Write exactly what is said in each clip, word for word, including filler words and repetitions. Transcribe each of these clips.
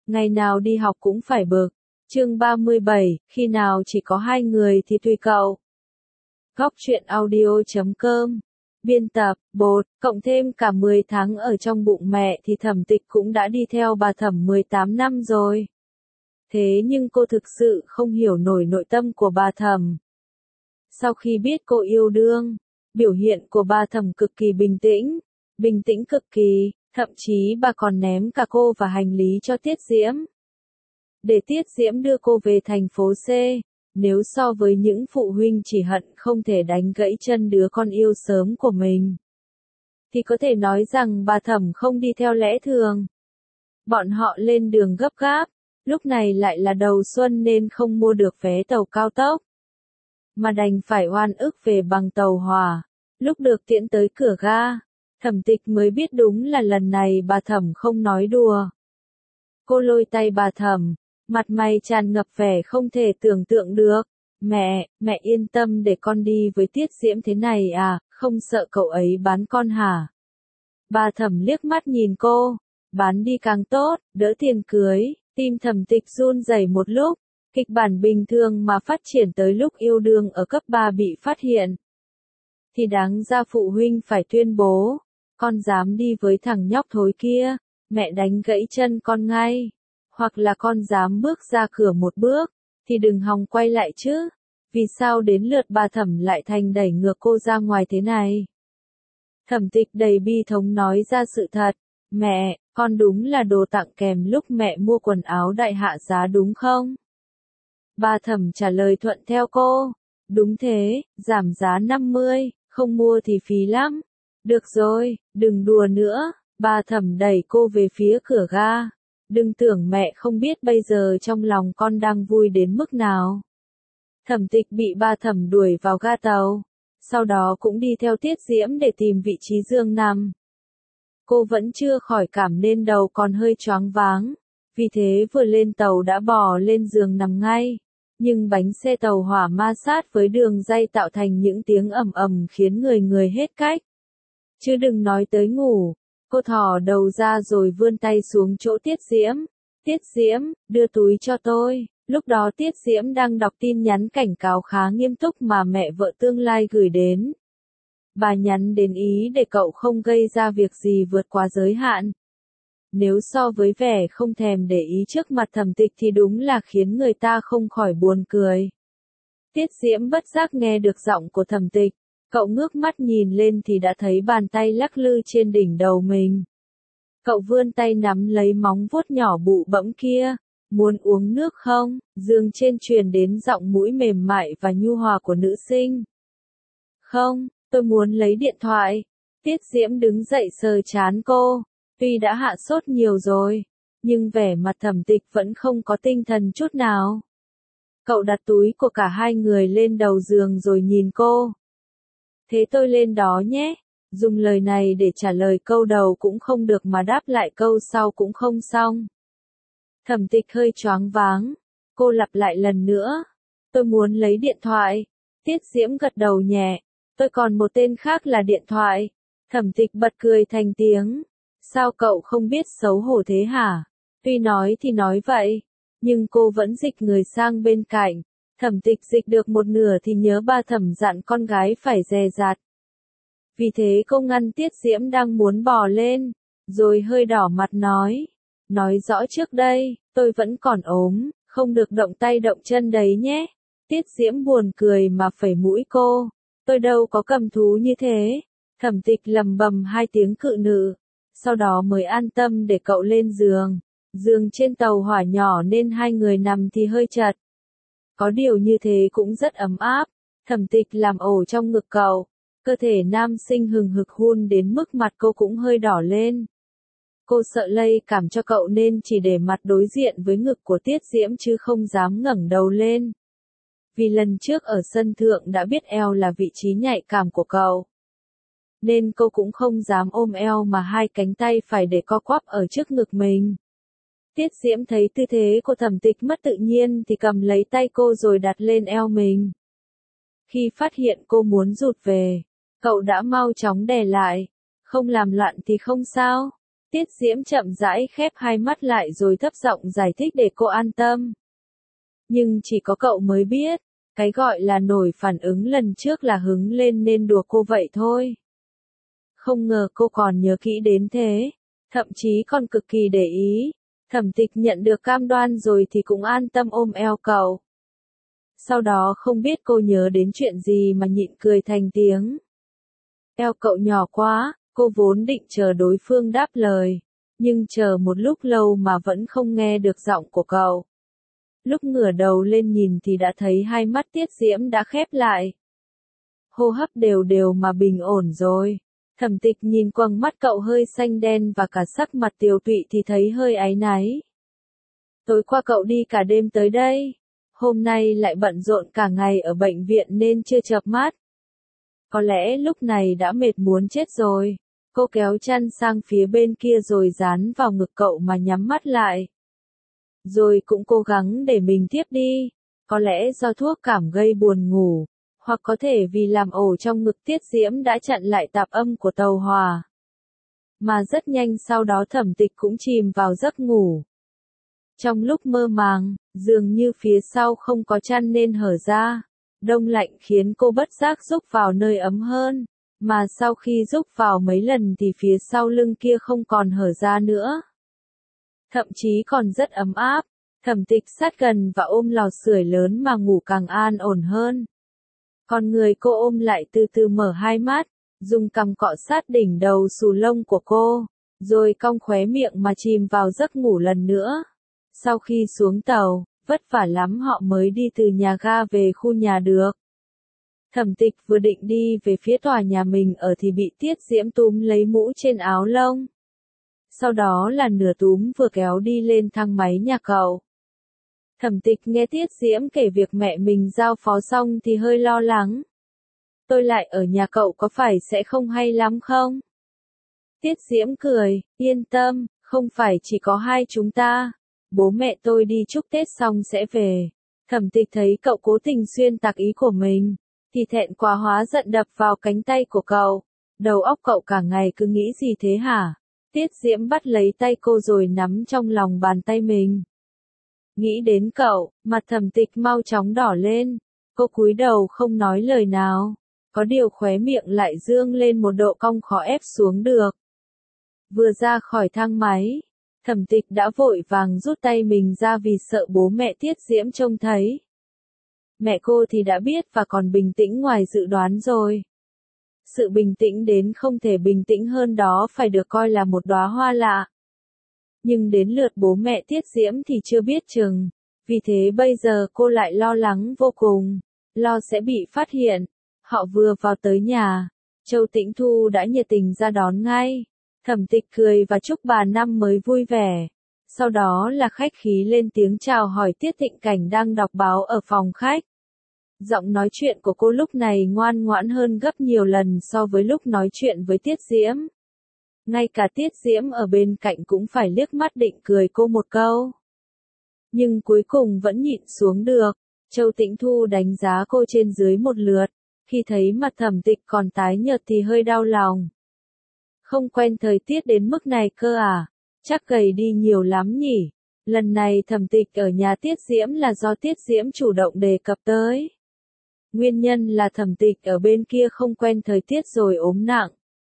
ngày nào đi học cũng phải bực. Chương ba mươi bảy, khi nào chỉ có hai người thì tùy cậu. Góc truyện audio chấm com. Biên tập, bột, cộng thêm cả mười tháng ở trong bụng mẹ thì Thẩm Tịch cũng đã đi theo bà Thẩm mười tám năm rồi. Thế nhưng cô thực sự không hiểu nổi nội tâm của bà Thẩm. Sau khi biết cô yêu đương, biểu hiện của bà Thẩm cực kỳ bình tĩnh, bình tĩnh cực kỳ, thậm chí bà còn ném cả cô và hành lý cho Tiết Diễm. Để Tiết Diễm đưa cô về thành phố C, nếu so với những phụ huynh chỉ hận không thể đánh gãy chân đứa con yêu sớm của mình, thì có thể nói rằng bà Thẩm không đi theo lẽ thường. Bọn họ lên đường gấp gáp, lúc này lại là đầu xuân nên không mua được vé tàu cao tốc, mà đành phải oan ức về bằng tàu hỏa. Lúc được tiễn tới cửa ga, Thẩm Tịch mới biết đúng là lần này bà Thẩm không nói đùa. Cô lôi tay bà Thẩm, mặt mày tràn ngập vẻ không thể tưởng tượng được. Mẹ, mẹ yên tâm để con đi với Tiết Diễm thế này à, không sợ cậu ấy bán con hả? Bà Thẩm liếc mắt nhìn cô, bán đi càng tốt, đỡ tiền cưới. Tim Thẩm Tịch run rẩy một lúc, kịch bản bình thường mà phát triển tới lúc yêu đương ở cấp ba bị phát hiện. Thì đáng ra phụ huynh phải tuyên bố, con dám đi với thằng nhóc thối kia, mẹ đánh gãy chân con ngay. Hoặc là con dám bước ra cửa một bước, thì đừng hòng quay lại chứ. Vì sao đến lượt bà Thẩm lại thành đẩy ngược cô ra ngoài thế này? Thẩm Tịch đầy bi thống nói ra sự thật. Mẹ, con đúng là đồ tặng kèm lúc mẹ mua quần áo đại hạ giá đúng không? Bà Thẩm trả lời thuận theo cô. Đúng thế, giảm giá năm mươi, không mua thì phí lắm. Được rồi, đừng đùa nữa. Bà Thẩm đẩy cô về phía cửa ga. Đừng tưởng mẹ không biết bây giờ trong lòng con đang vui đến mức nào. Thẩm Tịch bị bà Thẩm đuổi vào ga tàu, sau đó cũng đi theo Tiết Diễm để tìm vị trí giường nằm. Cô vẫn chưa khỏi cảm nên đầu còn hơi choáng váng, vì thế vừa lên tàu đã bò lên giường nằm ngay. Nhưng bánh xe tàu hỏa ma sát với đường ray tạo thành những tiếng ầm ầm khiến người người hết cách. Chứ đừng nói tới ngủ. Cô thò đầu ra rồi vươn tay xuống chỗ Tiết Diễm. Tiết Diễm, đưa túi cho tôi. Lúc đó Tiết Diễm đang đọc tin nhắn cảnh cáo khá nghiêm túc mà mẹ vợ tương lai gửi đến. Bà nhắn đến ý để cậu không gây ra việc gì vượt quá giới hạn. Nếu so với vẻ không thèm để ý trước mặt Thẩm Tịch thì đúng là khiến người ta không khỏi buồn cười. Tiết Diễm bất giác nghe được giọng của Thẩm Tịch. Cậu ngước mắt nhìn lên thì đã thấy bàn tay lắc lư trên đỉnh đầu mình. Cậu vươn tay nắm lấy móng vuốt nhỏ bụ bẫm kia. Muốn uống nước không? Giường trên truyền đến giọng mũi mềm mại và nhu hòa của nữ sinh. Không, tôi muốn lấy điện thoại. Tiết Diễm đứng dậy sờ trán cô. Tuy đã hạ sốt nhiều rồi, nhưng vẻ mặt Thẩm Tịch vẫn không có tinh thần chút nào. Cậu đặt túi của cả hai người lên đầu giường rồi nhìn cô. Thế tôi lên đó nhé. Dùng lời này để trả lời câu đầu cũng không được mà đáp lại câu sau cũng không xong. Thẩm Tịch hơi choáng váng. Cô lặp lại lần nữa. Tôi muốn lấy điện thoại. Tiết Diễm gật đầu nhẹ. Tôi còn một tên khác là điện thoại. Thẩm Tịch bật cười thành tiếng. Sao cậu không biết xấu hổ thế hả? Tuy nói thì nói vậy, nhưng cô vẫn dịch người sang bên cạnh. Thẩm Tịch dịch được một nửa thì nhớ ba Thẩm dặn con gái phải dè dặt. Vì thế cô ngăn Tiết Diễm đang muốn bò lên, rồi hơi đỏ mặt nói. Nói rõ trước đây, tôi vẫn còn ốm, không được động tay động chân đấy nhé. Tiết Diễm buồn cười mà phẩy mũi cô. Tôi đâu có cầm thú như thế. Thẩm Tịch lầm bầm hai tiếng cự nữ. Sau đó mới an tâm để cậu lên giường. Giường trên tàu hỏa nhỏ nên hai người nằm thì hơi chật. Có điều như thế cũng rất ấm áp. Thẩm Tịch làm ổ trong ngực cậu. Cơ thể nam sinh hừng hực hun đến mức mặt cô cũng hơi đỏ lên. Cô sợ lây cảm cho cậu nên chỉ để mặt đối diện với ngực của Tiết Diễm chứ không dám ngẩng đầu lên. Vì lần trước ở sân thượng đã biết eo là vị trí nhạy cảm của cậu, nên cô cũng không dám ôm eo mà hai cánh tay phải để co quắp ở trước ngực mình. Tiết Diễm thấy tư thế của Thẩm Tịch mất tự nhiên thì cầm lấy tay cô rồi đặt lên eo mình. Khi phát hiện cô muốn rụt về, cậu đã mau chóng đè lại. Không làm loạn thì không sao. Tiết Diễm chậm rãi khép hai mắt lại rồi thấp giọng giải thích để cô an tâm. Nhưng chỉ có cậu mới biết, cái gọi là nổi phản ứng lần trước là hứng lên nên đùa cô vậy thôi. Không ngờ cô còn nhớ kỹ đến thế, thậm chí còn cực kỳ để ý. Thẩm Tịch nhận được cam đoan rồi thì cũng an tâm ôm eo cậu. Sau đó không biết cô nhớ đến chuyện gì mà nhịn cười thành tiếng. Eo cậu nhỏ quá, cô vốn định chờ đối phương đáp lời, nhưng chờ một lúc lâu mà vẫn không nghe được giọng của cậu. Lúc ngửa đầu lên nhìn thì đã thấy hai mắt Tiết Diễm đã khép lại. Hô hấp đều đều mà bình ổn rồi. Thẩm Tịch nhìn quầng mắt cậu hơi xanh đen và cả sắc mặt tiều tụy thì thấy hơi áy náy. Tối qua cậu đi cả đêm tới đây. Hôm nay lại bận rộn cả ngày ở bệnh viện nên chưa chợp mắt. Có lẽ lúc này đã mệt muốn chết rồi. Cô kéo chăn sang phía bên kia rồi dán vào ngực cậu mà nhắm mắt lại. Rồi cũng cố gắng để mình thiếp đi. Có lẽ do thuốc cảm gây buồn ngủ, hoặc có thể vì làm ổ trong ngực Tiết Diễm đã chặn lại tạp âm của tàu hỏa. Mà rất nhanh sau đó Thẩm Tịch cũng chìm vào giấc ngủ. Trong lúc mơ màng, dường như phía sau không có chăn nên hở ra. Đông lạnh khiến cô bất giác rúc vào nơi ấm hơn, mà sau khi rúc vào mấy lần thì phía sau lưng kia không còn hở ra nữa. Thậm chí còn rất ấm áp. Thẩm Tịch sát gần và ôm lò sưởi lớn mà ngủ càng an ổn hơn. Còn người cô ôm lại từ từ mở hai mắt, dùng cằm cọ sát đỉnh đầu xù lông của cô, rồi cong khóe miệng mà chìm vào giấc ngủ lần nữa. Sau khi xuống tàu, vất vả lắm họ mới đi từ nhà ga về khu nhà được. Thẩm Tịch vừa định đi về phía tòa nhà mình ở thì bị Tiết Diễm túm lấy mũ trên áo lông. Sau đó là nửa túm vừa kéo đi lên thang máy nhà cậu. Thẩm Tịch nghe Tiết Diễm kể việc mẹ mình giao phó xong thì hơi lo lắng. Tôi lại ở nhà cậu có phải sẽ không hay lắm không? Tiết Diễm cười, yên tâm, không phải chỉ có hai chúng ta. Bố mẹ tôi đi chúc Tết xong sẽ về. Thẩm Tịch thấy cậu cố tình xuyên tạc ý của mình, thì thẹn quá hóa giận đập vào cánh tay của cậu. Đầu óc cậu cả ngày cứ nghĩ gì thế hả? Tiết Diễm bắt lấy tay cô rồi nắm trong lòng bàn tay mình. Nghĩ đến cậu, mặt Thẩm Tịch mau chóng đỏ lên. Cô cúi đầu không nói lời nào. Có điều khóe miệng lại dương lên một độ cong khó ép xuống được. Vừa ra khỏi thang máy, Thẩm Tịch đã vội vàng rút tay mình ra vì sợ bố mẹ Tiết Diễm trông thấy. Mẹ cô thì đã biết và còn bình tĩnh ngoài dự đoán rồi. Sự bình tĩnh đến không thể bình tĩnh hơn đó phải được coi là một đóa hoa lạ. Nhưng đến lượt bố mẹ Tiết Diễm thì chưa biết chừng. Vì thế bây giờ cô lại lo lắng vô cùng. Lo sẽ bị phát hiện. Họ vừa vào tới nhà. Châu Tĩnh Thu đã nhiệt tình ra đón ngay. Thẩm Tịch cười và chúc bà năm mới vui vẻ. Sau đó là khách khí lên tiếng chào hỏi Tiết Thịnh Cảnh đang đọc báo ở phòng khách. Giọng nói chuyện của cô lúc này ngoan ngoãn hơn gấp nhiều lần so với lúc nói chuyện với Tiết Diễm. Ngay cả Tiết Diễm ở bên cạnh cũng phải liếc mắt định cười cô một câu. Nhưng cuối cùng vẫn nhịn xuống được. Châu Tĩnh Thu đánh giá cô trên dưới một lượt. Khi thấy mặt Thẩm Tịch còn tái nhợt thì hơi đau lòng. Không quen thời tiết đến mức này cơ à? Chắc gầy đi nhiều lắm nhỉ? Lần này Thẩm Tịch ở nhà Tiết Diễm là do Tiết Diễm chủ động đề cập tới. Nguyên nhân là Thẩm Tịch ở bên kia không quen thời tiết rồi ốm nặng.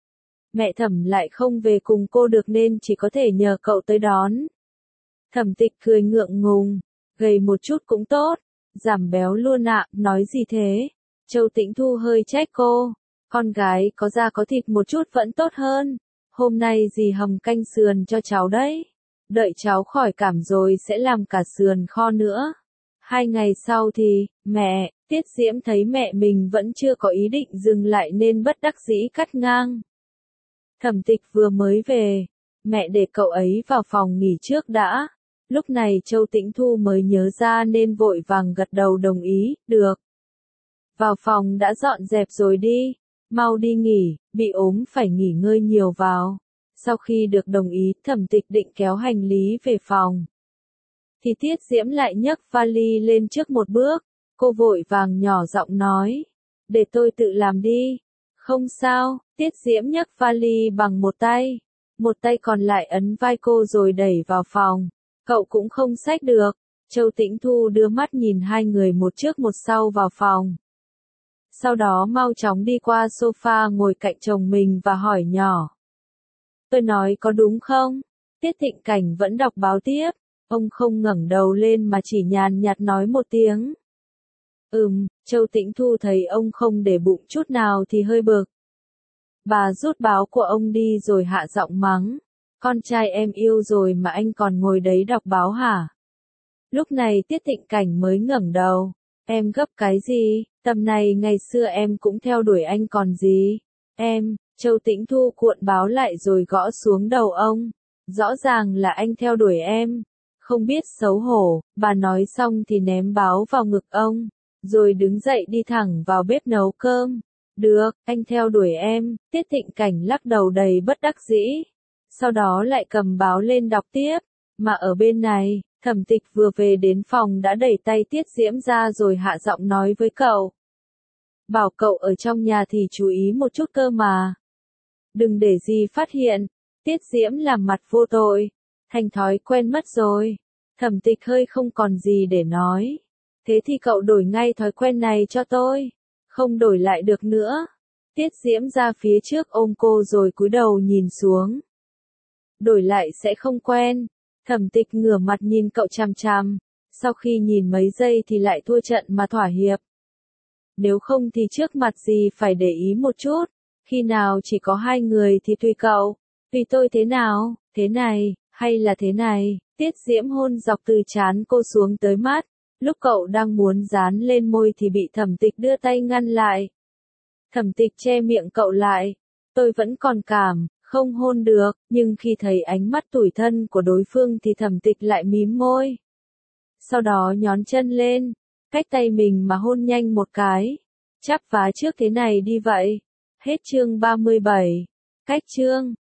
Mẹ Thẩm lại không về cùng cô được nên chỉ có thể nhờ cậu tới đón. Thẩm Tịch cười ngượng ngùng, gầy một chút cũng tốt, giảm béo luôn ạ, nói gì thế? Châu Tĩnh Thu hơi trách cô, con gái có da có thịt một chút vẫn tốt hơn. Hôm nay dì hầm canh sườn cho cháu đấy. Đợi cháu khỏi cảm rồi sẽ làm cả sườn kho nữa. Hai ngày sau thì, mẹ, Tiết Diễm thấy mẹ mình vẫn chưa có ý định dừng lại nên bất đắc dĩ cắt ngang. Thẩm Tịch vừa mới về, mẹ để cậu ấy vào phòng nghỉ trước đã. Lúc này Châu Tĩnh Thu mới nhớ ra nên vội vàng gật đầu đồng ý, được. Vào phòng đã dọn dẹp rồi đi, mau đi nghỉ, bị ốm phải nghỉ ngơi nhiều vào. Sau khi được đồng ý, Thẩm Tịch định kéo hành lý về phòng. Thì Tiết Diễm lại nhấc vali lên trước một bước, cô vội vàng nhỏ giọng nói, để tôi tự làm đi. Không sao, Tiết Diễm nhấc vali bằng một tay, một tay còn lại ấn vai cô rồi đẩy vào phòng. Cậu cũng không xách được. Châu Tĩnh Thu đưa mắt nhìn hai người một trước một sau vào phòng. Sau đó mau chóng đi qua sofa ngồi cạnh chồng mình và hỏi nhỏ. Tôi nói có đúng không? Tiết Thịnh Cảnh vẫn đọc báo tiếp. Ông không ngẩng đầu lên mà chỉ nhàn nhạt nói một tiếng. Ừm, Châu Tĩnh Thu thấy ông không để bụng chút nào thì hơi bực. Bà rút báo của ông đi rồi hạ giọng mắng. Con trai em yêu rồi mà anh còn ngồi đấy đọc báo hả? Lúc này Tiết Thịnh Cảnh mới ngẩng đầu. Em gấp cái gì? Tầm này ngày xưa em cũng theo đuổi anh còn gì? Em, Châu Tĩnh Thu cuộn báo lại rồi gõ xuống đầu ông. Rõ ràng là anh theo đuổi em. Không biết xấu hổ, bà nói xong thì ném báo vào ngực ông. Rồi đứng dậy đi thẳng vào bếp nấu cơm. Được, anh theo đuổi em, Tiết Thịnh Cảnh lắc đầu đầy bất đắc dĩ. Sau đó lại cầm báo lên đọc tiếp. Mà ở bên này, Thẩm Tịch vừa về đến phòng đã đẩy tay Tiết Diễm ra rồi hạ giọng nói với cậu. Bảo cậu ở trong nhà thì chú ý một chút cơ mà. Đừng để gì phát hiện. Tiết Diễm làm mặt vô tội. Thành thói quen mất rồi. Thẩm Tịch hơi không còn gì để nói. Thế thì cậu đổi ngay thói quen này cho tôi. Không đổi lại được nữa. Tiết Diễm ra phía trước ôm cô rồi cúi đầu nhìn xuống. Đổi lại sẽ không quen. Thẩm Tịch ngửa mặt nhìn cậu chằm chằm. Sau khi nhìn mấy giây thì lại thua trận mà thỏa hiệp. Nếu không thì trước mặt gì phải để ý một chút. Khi nào chỉ có hai người thì tùy cậu. Tùy tôi thế nào, thế này, hay là thế này. Tiết Diễm hôn dọc từ trán cô xuống tới mắt. Lúc cậu đang muốn dán lên môi thì bị Thẩm Tịch đưa tay ngăn lại. Thẩm Tịch che miệng cậu lại. Tôi vẫn còn cảm, không hôn được, nhưng khi thấy ánh mắt tủi thân của đối phương thì Thẩm Tịch lại mím môi. Sau đó nhón chân lên, cách tay mình mà hôn nhanh một cái. Chắp vá trước thế này đi vậy. Hết chương ba mươi bảy. Cách chương.